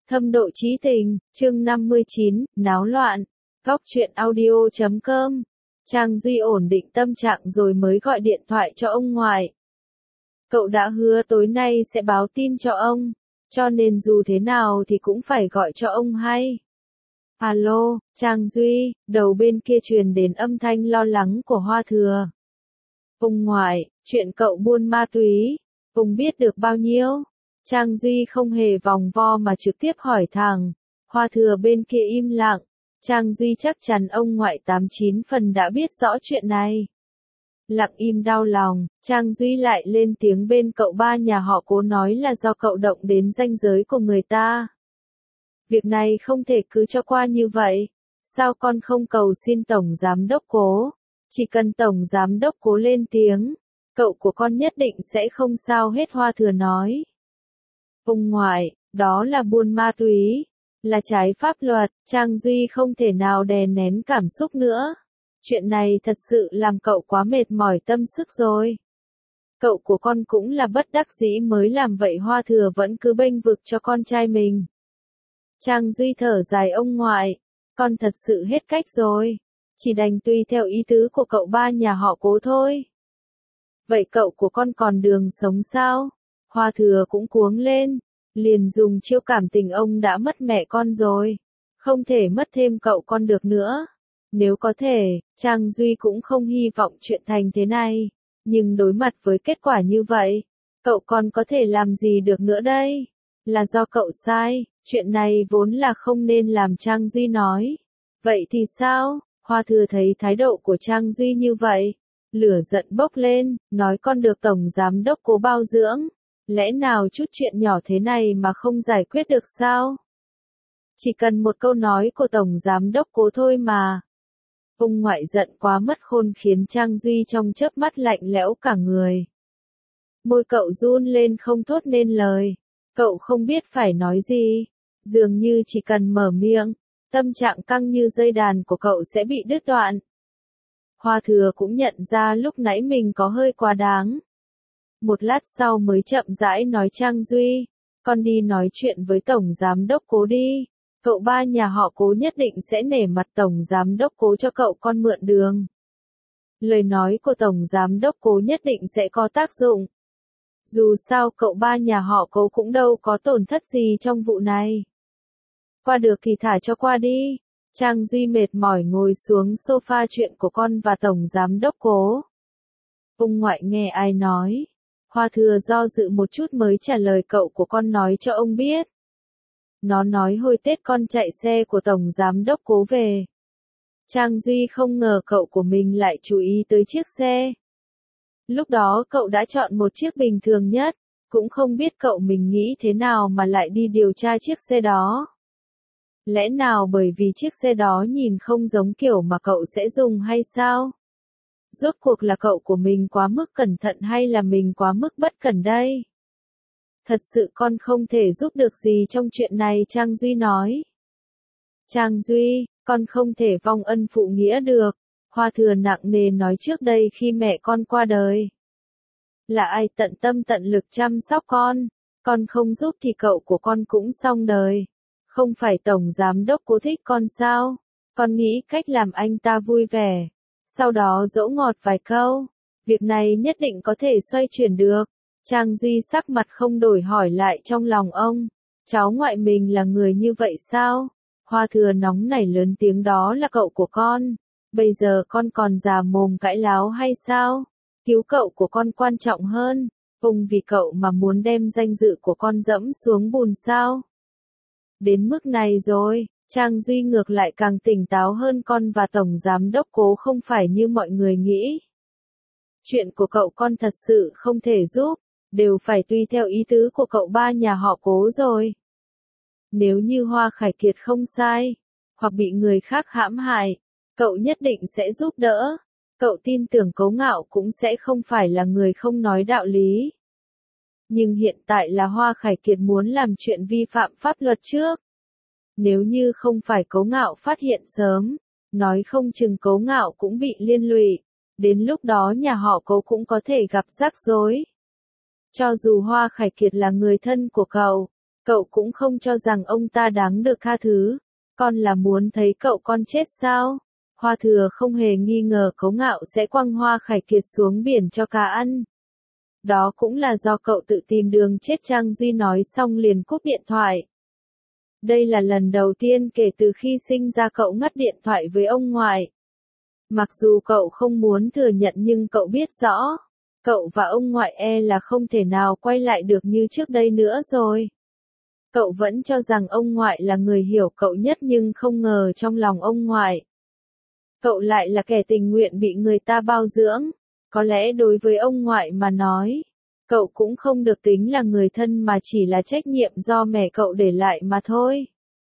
Thâm độ chí tình, chương 59, náo loạn. Góc truyện audio.com. Trang Duy ổn định tâm trạng rồi mới gọi điện thoại cho ông ngoại. Cậu đã hứa tối nay sẽ báo tin cho ông, cho nên dù thế nào thì cũng phải gọi cho ông hay. Alo, Trang Duy, đầu bên kia truyền đến âm thanh lo lắng của Hoa Thừa. Ông ngoại, chuyện cậu buôn ma túy, ông biết được bao nhiêu? Trang Duy không hề vòng vo mà trực tiếp hỏi thẳng. Hoa Thừa bên kia im lặng. Trang Duy chắc chắn ông ngoại 89 phần đã biết rõ chuyện này. Lặng im đau lòng, Trang Duy lại lên tiếng bên cậu ba nhà họ Cố nói là do cậu động đến ranh giới của người ta. Việc này không thể cứ cho qua như vậy. Sao con không cầu xin Tổng Giám Đốc Cố? Chỉ cần Tổng Giám Đốc Cố lên tiếng, cậu của con nhất định sẽ không sao hết, Hoa Thừa nói. Ông ngoại, đó là buôn ma túy, là trái pháp luật. Trang Duy không thể nào đè nén cảm xúc nữa. Chuyện này thật sự làm cậu quá mệt mỏi tâm sức rồi. Cậu của con cũng là bất đắc dĩ mới làm vậy. Hoa Thừa vẫn cứ bênh vực cho con trai mình. Trang Duy thở dài, ông ngoại, con thật sự hết cách rồi. Chỉ đành tùy theo ý tứ của cậu ba nhà họ Cố thôi. Vậy cậu của con còn đường sống sao? Hoa Thừa cũng cuống lên, liền dùng chiêu cảm tình, ông đã mất mẹ con rồi, không thể mất thêm cậu con được nữa. Nếu có thể, Trang Duy cũng không hy vọng chuyện thành thế này, nhưng đối mặt với kết quả như vậy, cậu con có thể làm gì được nữa đây? Là do cậu sai, chuyện này vốn là không nên làm. Trang Duy nói. Vậy thì sao? Hoa Thừa thấy thái độ của Trang Duy như vậy, lửa giận bốc lên, nói con được Tổng Giám Đốc Cố bao dưỡng. Lẽ nào chút chuyện nhỏ thế này mà không giải quyết được sao? Chỉ cần một câu nói của Tổng Giám Đốc Cố thôi mà. Ông ngoại giận quá mất khôn khiến Trang Duy trong chớp mắt lạnh lẽo cả người. Môi cậu run lên không thốt nên lời. Cậu không biết phải nói gì. Dường như chỉ cần mở miệng, tâm trạng căng như dây đàn của cậu sẽ bị đứt đoạn. Hoa Thừa cũng nhận ra lúc nãy mình có hơi quá đáng. Một lát sau mới chậm rãi nói, Trang Duy, con đi nói chuyện với Tổng Giám Đốc Cố đi. Cậu ba nhà họ Cố nhất định sẽ nể mặt Tổng Giám Đốc Cố cho cậu con mượn đường. Lời nói của Tổng Giám Đốc Cố nhất định sẽ có tác dụng. Dù sao cậu ba nhà họ Cố cũng đâu có tổn thất gì trong vụ này. Qua được thì thả cho qua đi. Trang Duy mệt mỏi ngồi xuống sofa, chuyện của con và Tổng Giám Đốc Cố. Ông ngoại nghe ai nói? Hoa Thừa do dự một chút mới trả lời, cậu của con nói cho ông biết. Nó nói hồi Tết con chạy xe của Tổng Giám Đốc Cố về. Trang Duy không ngờ cậu của mình lại chú ý tới chiếc xe. Lúc đó cậu đã chọn một chiếc bình thường nhất, cũng không biết cậu mình nghĩ thế nào mà lại đi điều tra chiếc xe đó. Lẽ nào bởi vì chiếc xe đó nhìn không giống kiểu mà cậu sẽ dùng hay sao? Rốt cuộc là cậu của mình quá mức cẩn thận hay là mình quá mức bất cẩn đây? Thật sự con không thể giúp được gì trong chuyện này, Trang Duy nói. Trang Duy, con không thể vong ân phụ nghĩa được. Hoa Thừa nặng nề nói, trước đây khi mẹ con qua đời, là ai tận tâm tận lực chăm sóc con không giúp thì cậu của con cũng xong đời. Không phải Tổng Giám Đốc Cố thích con sao? Con nghĩ cách làm anh ta vui vẻ, sau đó dỗ ngọt vài câu, việc này nhất định có thể xoay chuyển được. Trang Duy sắc mặt không đổi hỏi lại trong lòng ông, cháu ngoại mình là người như vậy sao? Hoa Thừa nóng nảy lớn tiếng, đó là cậu của con, bây giờ con còn già mồm cãi láo hay sao? Cứu cậu của con quan trọng hơn, ông vì cậu mà muốn đem danh dự của con dẫm xuống bùn sao? Đến mức này rồi, Trang Duy ngược lại càng tỉnh táo hơn, con và Tổng Giám Đốc Cố không phải như mọi người nghĩ. Chuyện của cậu con thật sự không thể giúp, đều phải tùy theo ý tứ của cậu ba nhà họ Cố rồi. Nếu như Hoa Khải Kiệt không sai, hoặc bị người khác hãm hại, cậu nhất định sẽ giúp đỡ. Cậu tin tưởng Cố Ngạo cũng sẽ không phải là người không nói đạo lý. Nhưng hiện tại là Hoa Khải Kiệt muốn làm chuyện vi phạm pháp luật trước. Nếu như không phải Cố Ngạo phát hiện sớm, nói không chừng Cố Ngạo cũng bị liên lụy. Đến lúc đó nhà họ Cố cũng có thể gặp rắc rối. Cho dù Hoa Khải Kiệt là người thân của cậu Cậu cũng không cho rằng ông ta đáng được tha thứ. Con là muốn thấy cậu con chết sao? Hoa Thừa không hề nghi ngờ Cố Ngạo sẽ quăng Hoa Khải Kiệt xuống biển cho cá ăn. Đó cũng là do cậu tự tìm đường chết, Trang Duy nói xong liền cúp điện thoại. Đây là lần đầu tiên kể từ khi sinh ra cậu ngắt điện thoại với ông ngoại. Mặc dù cậu không muốn thừa nhận nhưng cậu biết rõ, cậu và ông ngoại là không thể nào quay lại được như trước đây nữa rồi. Cậu vẫn cho rằng ông ngoại là người hiểu cậu nhất nhưng không ngờ trong lòng ông ngoại, cậu lại là kẻ tình nguyện bị người ta bao dưỡng. Có lẽ đối với ông ngoại mà nói, cậu cũng không được tính là người thân mà chỉ là trách nhiệm do mẹ cậu để lại mà thôi.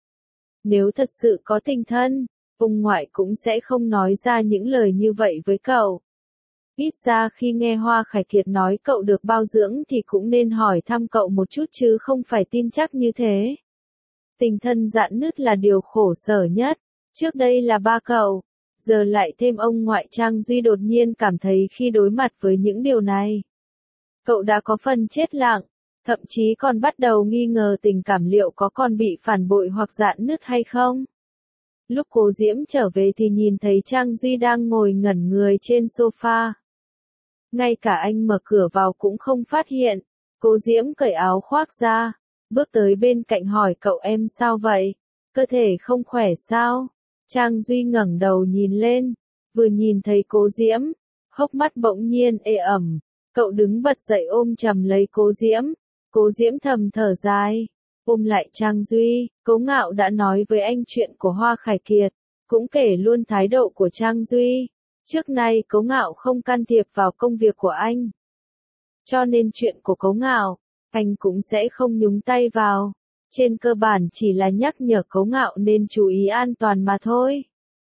Nếu thật sự có tình thân, ông ngoại cũng sẽ không nói ra những lời như vậy với cậu. Ít ra khi nghe Hoa Khải Kiệt nói cậu được bao dưỡng thì cũng nên hỏi thăm cậu một chút chứ không phải tin chắc như thế. Tình thân rạn nứt là điều khổ sở nhất. Trước đây là ba cậu, giờ lại thêm ông ngoại. Trang Duy đột nhiên cảm thấy khi đối mặt với những điều này, cậu đã có phần chết lặng, thậm chí còn bắt đầu nghi ngờ tình cảm liệu có còn bị phản bội hoặc rạn nứt hay không. Lúc Cố Diễm trở về thì nhìn thấy Trang Duy đang ngồi ngẩn người trên sofa. Ngay cả anh mở cửa vào cũng không phát hiện. Cố Diễm cởi áo khoác ra, bước tới bên cạnh hỏi cậu em sao vậy? Cơ thể không khỏe sao? Trang Duy ngẩng đầu nhìn lên, vừa nhìn thấy Cố Diễm, hốc mắt bỗng nhiên ê ẩm. Cậu đứng bật dậy ôm chầm lấy Cố Diễm. Cố Diễm thầm thở dài, ôm lại Trang Duy. Cố Ngạo đã nói với anh chuyện của Hoa Khải Kiệt, cũng kể luôn thái độ của Trang Duy. Trước nay Cố Ngạo không can thiệp vào công việc của anh, cho nên chuyện của Cố Ngạo, anh cũng sẽ không nhúng tay vào. Trên cơ bản chỉ là nhắc nhở Cố Ngạo nên chú ý an toàn mà thôi.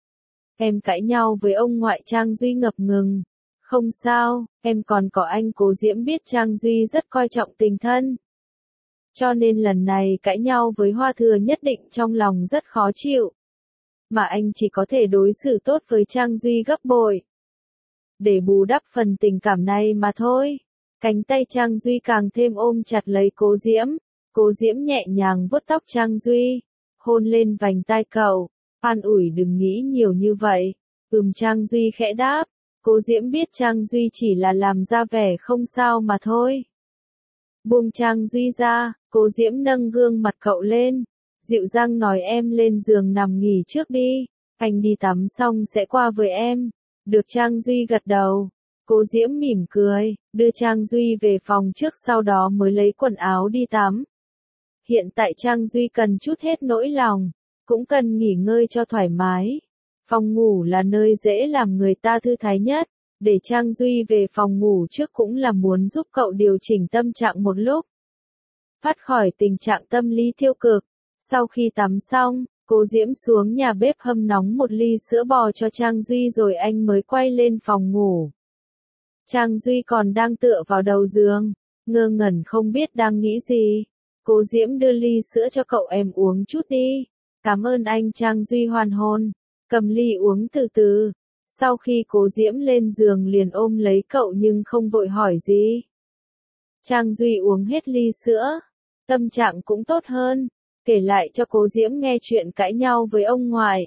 Em cãi nhau với ông ngoại. Trang Duy ngập ngừng. Không sao, em còn có anh. Cố Diễm biết Trang Duy rất coi trọng tình thân, cho nên lần này cãi nhau với Hoa Thừa nhất định trong lòng rất khó chịu. Mà anh chỉ có thể đối xử tốt với Trang Duy gấp bội, để bù đắp phần tình cảm này mà thôi. Cánh tay Trang Duy càng thêm ôm chặt lấy Cố Diễm. Cố Diễm nhẹ nhàng vuốt tóc Trang Duy, hôn lên vành tai cậu, an ủi đừng nghĩ nhiều như vậy. Trang Duy khẽ đáp. Cố Diễm biết Trang Duy chỉ là làm ra vẻ không sao mà thôi. Buông Trang Duy ra, Cố Diễm nâng gương mặt cậu lên, dịu dàng nói em lên giường nằm nghỉ trước đi, anh đi tắm xong sẽ qua với em. Được. Trang Duy gật đầu. Cố Diễm mỉm cười, đưa Trang Duy về phòng trước sau đó mới lấy quần áo đi tắm. Hiện tại Trang Duy cần chút hết nỗi lòng, cũng cần nghỉ ngơi cho thoải mái. Phòng ngủ là nơi dễ làm người ta thư thái nhất, để Trang Duy về phòng ngủ trước cũng là muốn giúp cậu điều chỉnh tâm trạng một lúc, thoát khỏi tình trạng tâm lý tiêu cực. Sau khi tắm xong, Cố Diễm xuống nhà bếp hâm nóng một ly sữa bò cho Trang Duy rồi anh mới quay lên phòng ngủ. Trang Duy còn đang tựa vào đầu giường, ngơ ngẩn không biết đang nghĩ gì. Cố Diễm đưa ly sữa cho cậu em uống chút đi. Cảm ơn anh. Trang Duy hoàn hồn, cầm ly uống từ từ. Sau khi Cố Diễm lên giường liền ôm lấy cậu nhưng không vội hỏi gì. Trang Duy uống hết ly sữa, tâm trạng cũng tốt hơn, kể lại cho Cố Diễm nghe chuyện cãi nhau với ông ngoại.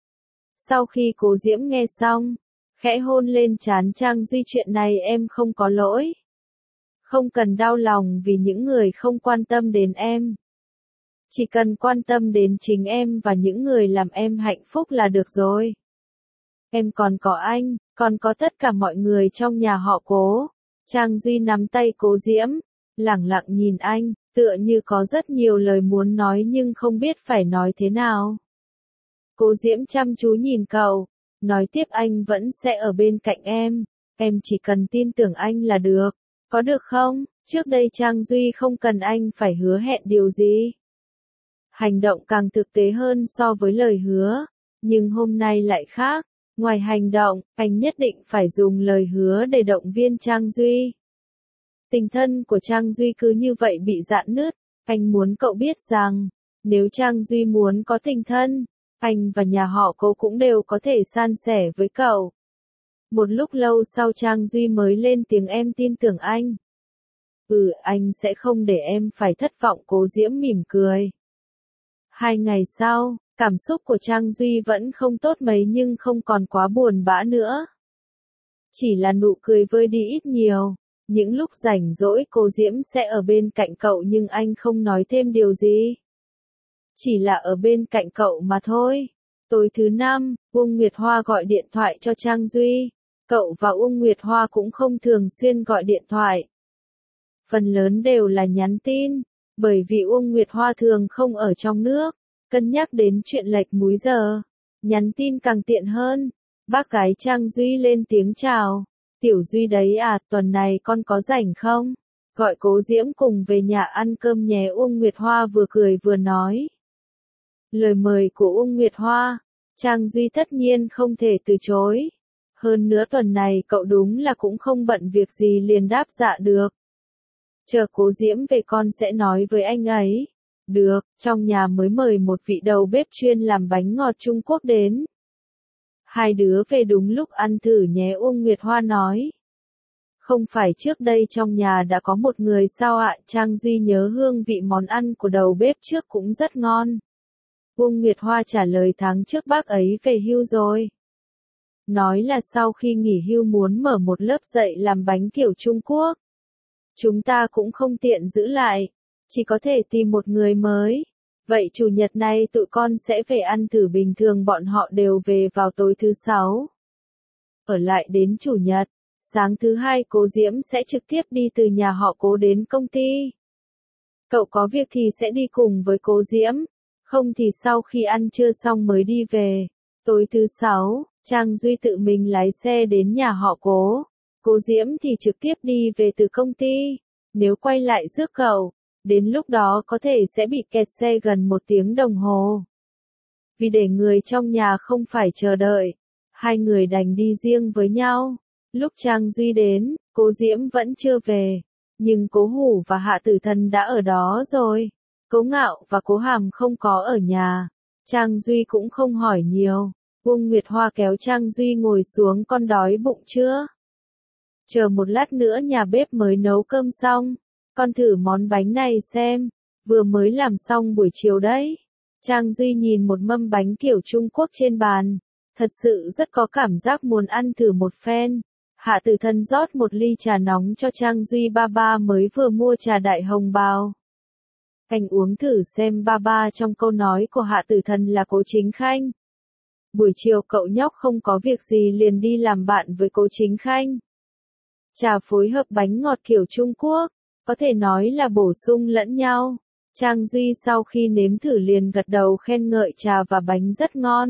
Sau khi Cố Diễm nghe xong, khẽ hôn lên trán Trang Duy. Chuyện này em không có lỗi. Không cần đau lòng vì những người không quan tâm đến em. Chỉ cần quan tâm đến chính em và những người làm em hạnh phúc là được rồi. Em còn có anh, còn có tất cả mọi người trong nhà họ Cố. Trang Duy nắm tay Cố Diễm, lẳng lặng nhìn anh, tựa như có rất nhiều lời muốn nói nhưng không biết phải nói thế nào. Cố Diễm chăm chú nhìn cậu, nói tiếp anh vẫn sẽ ở bên cạnh em chỉ cần tin tưởng anh là được, có được không? Trước đây Trang Duy không cần anh phải hứa hẹn điều gì. Hành động càng thực tế hơn so với lời hứa, nhưng hôm nay lại khác. Ngoài hành động, anh nhất định phải dùng lời hứa để động viên Trang Duy. Tình thân của Trang Duy cứ như vậy bị rạn nứt. Anh muốn cậu biết rằng, nếu Trang Duy muốn có tình thân, anh và nhà họ Cố cũng đều có thể san sẻ với cậu. Một lúc lâu sau Trang Duy mới lên tiếng em tin tưởng anh. Anh sẽ không để em phải thất vọng, Cố Diễm mỉm cười. 2 ngày sau, cảm xúc của Trang Duy vẫn không tốt mấy nhưng không còn quá buồn bã nữa. Chỉ là nụ cười vơi đi ít nhiều. Những lúc rảnh rỗi Cố Diễm sẽ ở bên cạnh cậu nhưng anh không nói thêm điều gì. Chỉ là ở bên cạnh cậu mà thôi. Tối thứ 5, Uông Nguyệt Hoa gọi điện thoại cho Trang Duy. Cậu và Uông Nguyệt Hoa cũng không thường xuyên gọi điện thoại. Phần lớn đều là nhắn tin, bởi vì Uông Nguyệt Hoa thường không ở trong nước, cân nhắc đến chuyện lệch múi giờ. Nhắn tin càng tiện hơn. Bác gái Trang Duy lên tiếng chào. Tiểu Duy đấy à, tuần này con có rảnh không? Gọi Cố Diễm cùng về nhà ăn cơm nhé, Uông Nguyệt Hoa vừa cười vừa nói. Lời mời của Uông Nguyệt Hoa, Trang Duy tất nhiên không thể từ chối. Hơn nữa tuần này cậu đúng là cũng không bận việc gì liền đáp dạ được. Chờ Cố Diễm về con sẽ nói với anh ấy. Được, trong nhà mới mời một vị đầu bếp chuyên làm bánh ngọt Trung Quốc đến. Hai đứa về đúng lúc ăn thử nhé, Uông Nguyệt Hoa nói. Không phải trước đây trong nhà đã có một người sao ạ? Trang Duy nhớ hương vị món ăn của đầu bếp trước cũng rất ngon. Uông Nguyệt Hoa trả lời tháng trước bác ấy về hưu rồi. Nói là sau khi nghỉ hưu muốn mở một lớp dạy làm bánh kiểu Trung Quốc. Chúng ta cũng không tiện giữ lại, chỉ có thể tìm một người mới. Vậy chủ nhật này tụi con sẽ về ăn thử, bình thường bọn họ đều về vào tối thứ 6. Ở lại đến chủ nhật, sáng thứ 2 Cố Diễm sẽ trực tiếp đi từ nhà họ Cố đến công ty. Cậu có việc thì sẽ đi cùng với Cố Diễm, không thì sau khi ăn trưa xong mới đi về. Tối thứ 6, Trang Duy tự mình lái xe đến nhà họ Cố. Cố Diễm thì trực tiếp đi về từ công ty. Nếu quay lại rước cậu, đến lúc đó có thể sẽ bị kẹt xe gần 1 tiếng đồng hồ. Vì để người trong nhà không phải chờ đợi, hai người đành đi riêng với nhau. Lúc Trang Duy đến, Cố Diễm vẫn chưa về, nhưng Cố Hủ và Hạ Tử Thần đã ở đó rồi. Cố Ngạo và Cố Hàm không có ở nhà. Trang Duy cũng không hỏi nhiều. Uông Nguyệt Hoa kéo Trang Duy ngồi xuống, con đói bụng chưa? Chờ một lát nữa nhà bếp mới nấu cơm xong. Con thử món bánh này xem, vừa mới làm xong buổi chiều đấy. Trang Duy nhìn một mâm bánh kiểu Trung Quốc trên bàn, thật sự rất có cảm giác muốn ăn thử một phen. Hạ Tử Thần rót một ly trà nóng cho Trang Duy, ba ba mới vừa mua trà Đại Hồng Bào. Anh uống thử xem, ba ba trong câu nói của Hạ Tử Thần là Cố Chính Khanh. Buổi chiều cậu nhóc không có việc gì liền đi làm bạn với Cố Chính Khanh. Trà phối hợp bánh ngọt kiểu Trung Quốc, có thể nói là bổ sung lẫn nhau. Trang Duy sau khi nếm thử liền gật đầu khen ngợi trà và bánh rất ngon.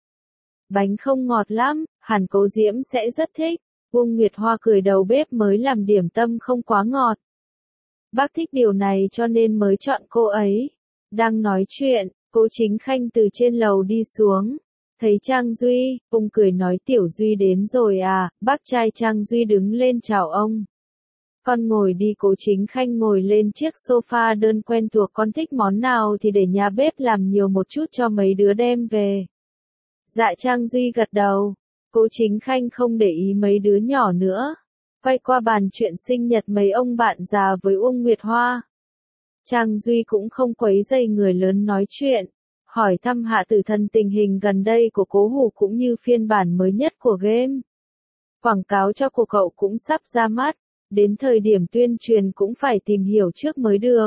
Bánh không ngọt lắm, hẳn Cố Diễm sẽ rất thích. Uông Nguyệt Hoa cười, đầu bếp mới làm điểm tâm không quá ngọt. Bác thích điều này cho nên mới chọn cô ấy. Đang nói chuyện, Cố Chính Khanh từ trên lầu đi xuống. Thấy Trang Duy, ông cười nói, Tiểu Duy đến rồi à? Bác trai Trang Duy đứng lên chào ông. Con ngồi đi. Cố Chính Khanh ngồi lên chiếc sofa đơn quen thuộc, con thích món nào thì để nhà bếp làm nhiều một chút cho mấy đứa đem về. Dạ, Trang Duy gật đầu. Cố Chính Khanh không để ý mấy đứa nhỏ nữa, quay qua bàn chuyện sinh nhật mấy ông bạn già với Uông Nguyệt Hoa. Trang Duy cũng không quấy rầy người lớn nói chuyện, hỏi thăm Hạ Tử Thần tình hình gần đây của Cố Hủ cũng như phiên bản mới nhất của game. Quảng cáo cho của cậu cũng sắp ra mắt, đến thời điểm tuyên truyền cũng phải tìm hiểu trước mới được.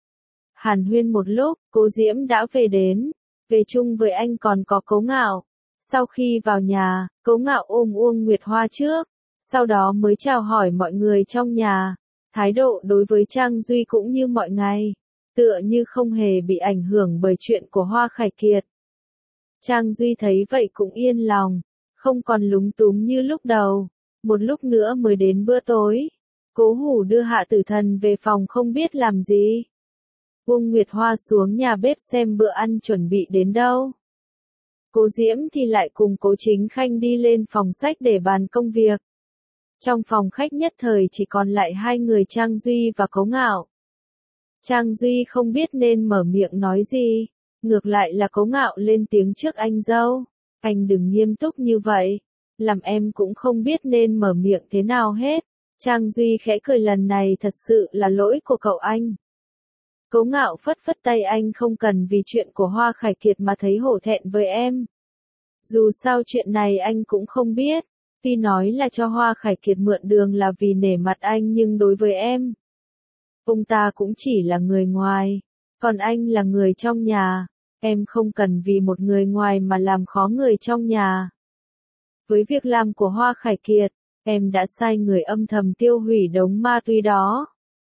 Hàn huyên một lúc, Cố Diễm đã về đến, về chung với anh còn có Cố Ngạo. Sau khi vào nhà, Cố Ngạo ôm Uông Nguyệt Hoa trước, sau đó mới chào hỏi mọi người trong nhà. Thái độ đối với Trang Duy cũng như mọi ngày, tựa như không hề bị ảnh hưởng bởi chuyện của Hoa Khải Kiệt. Trang Duy thấy vậy cũng yên lòng, không còn lúng túng như lúc đầu. Một lúc nữa mới đến bữa tối. Cố Hủ đưa Hạ Tử Thần về phòng không biết làm gì. Uông Nguyệt Hoa xuống nhà bếp xem bữa ăn chuẩn bị đến đâu. Cố Diễm thì lại cùng Cố Chính Khanh đi lên phòng sách để bàn công việc. Trong phòng khách nhất thời chỉ còn lại hai người Trang Duy và Cố Ngạo. Trang Duy không biết nên mở miệng nói gì, ngược lại là Cố Ngạo lên tiếng trước, anh dâu, anh đừng nghiêm túc như vậy, làm em cũng không biết nên mở miệng thế nào hết. Trang Duy khẽ cười, lần này thật sự là lỗi của cậu anh. Cố Ngạo phất phất tay, anh không cần vì chuyện của Hoa Khải Kiệt mà thấy hổ thẹn với em. Dù sao chuyện này anh cũng không biết. Tuy nói là cho Hoa Khải Kiệt mượn đường là vì nể mặt anh, nhưng đối với em, ông ta cũng chỉ là người ngoài, còn anh là người trong nhà. Em không cần vì một người ngoài mà làm khó người trong nhà. Với việc làm của Hoa Khải Kiệt, em đã sai người âm thầm tiêu hủy đống ma túy đó.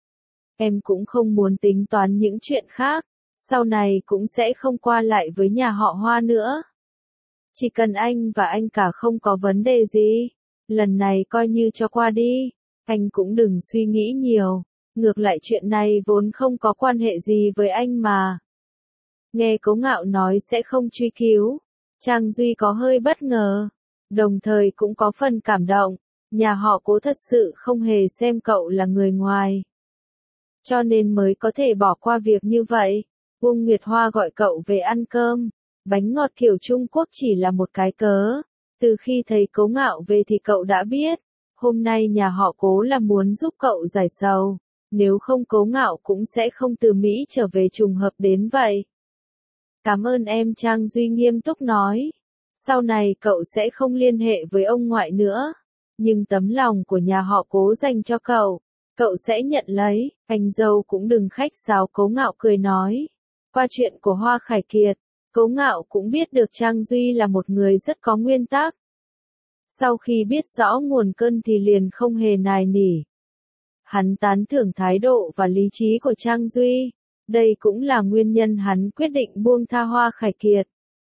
Em cũng không muốn tính toán những chuyện khác, sau này cũng sẽ không qua lại với nhà họ Hoa nữa. Chỉ cần anh và anh cả không có vấn đề gì, lần này coi như cho qua đi, anh cũng đừng suy nghĩ nhiều, ngược lại chuyện này vốn không có quan hệ gì với anh mà. Nghe Cố Ngạo nói sẽ không truy cứu, Trang Duy có hơi bất ngờ, đồng thời cũng có phần cảm động, nhà họ Cố thật sự không hề xem cậu là người ngoài. Cho nên mới có thể bỏ qua việc như vậy. Uông Nguyệt Hoa gọi cậu về ăn cơm, bánh ngọt kiểu Trung Quốc chỉ là một cái cớ. Từ khi thấy Cố Ngạo về thì cậu đã biết, hôm nay nhà họ Cố là muốn giúp cậu giải sầu, nếu không Cố Ngạo cũng sẽ không từ Mỹ trở về trùng hợp đến vậy. Cảm ơn em, Trang Duy nghiêm túc nói. Sau này cậu sẽ không liên hệ với ông ngoại nữa, nhưng tấm lòng của nhà họ Cố dành cho cậu sẽ nhận lấy. Anh dâu cũng đừng khách sáo, Cố Ngạo cười nói. Qua chuyện của Hoa Khải Kiệt, Cố Ngạo cũng biết được Trang Duy là một người rất có nguyên tắc. Sau khi biết rõ nguồn cơn thì liền không hề nài nỉ. Hắn tán thưởng thái độ và lý trí của Trang Duy. Đây cũng là nguyên nhân hắn quyết định buông tha Hoa Khải Kiệt.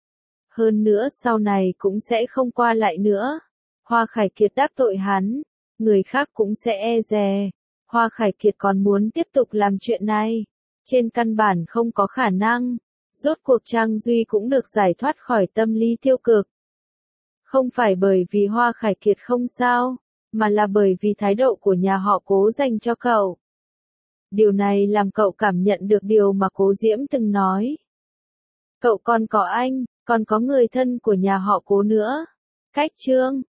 Hơn nữa sau này cũng sẽ không qua lại nữa. Hoa Khải Kiệt đáp tội hắn, người khác cũng sẽ e dè. Hoa Khải Kiệt còn muốn tiếp tục làm chuyện này, trên căn bản không có khả năng. Rốt cuộc Trang Duy cũng được giải thoát khỏi tâm lý tiêu cực. Không phải bởi vì Hoa Khải Kiệt không sao, mà là bởi vì thái độ của nhà họ Cố dành cho cậu. Điều này làm cậu cảm nhận được điều mà Cố Diễm từng nói. Cậu còn có anh, còn có người thân của nhà họ Cố nữa. Cách chương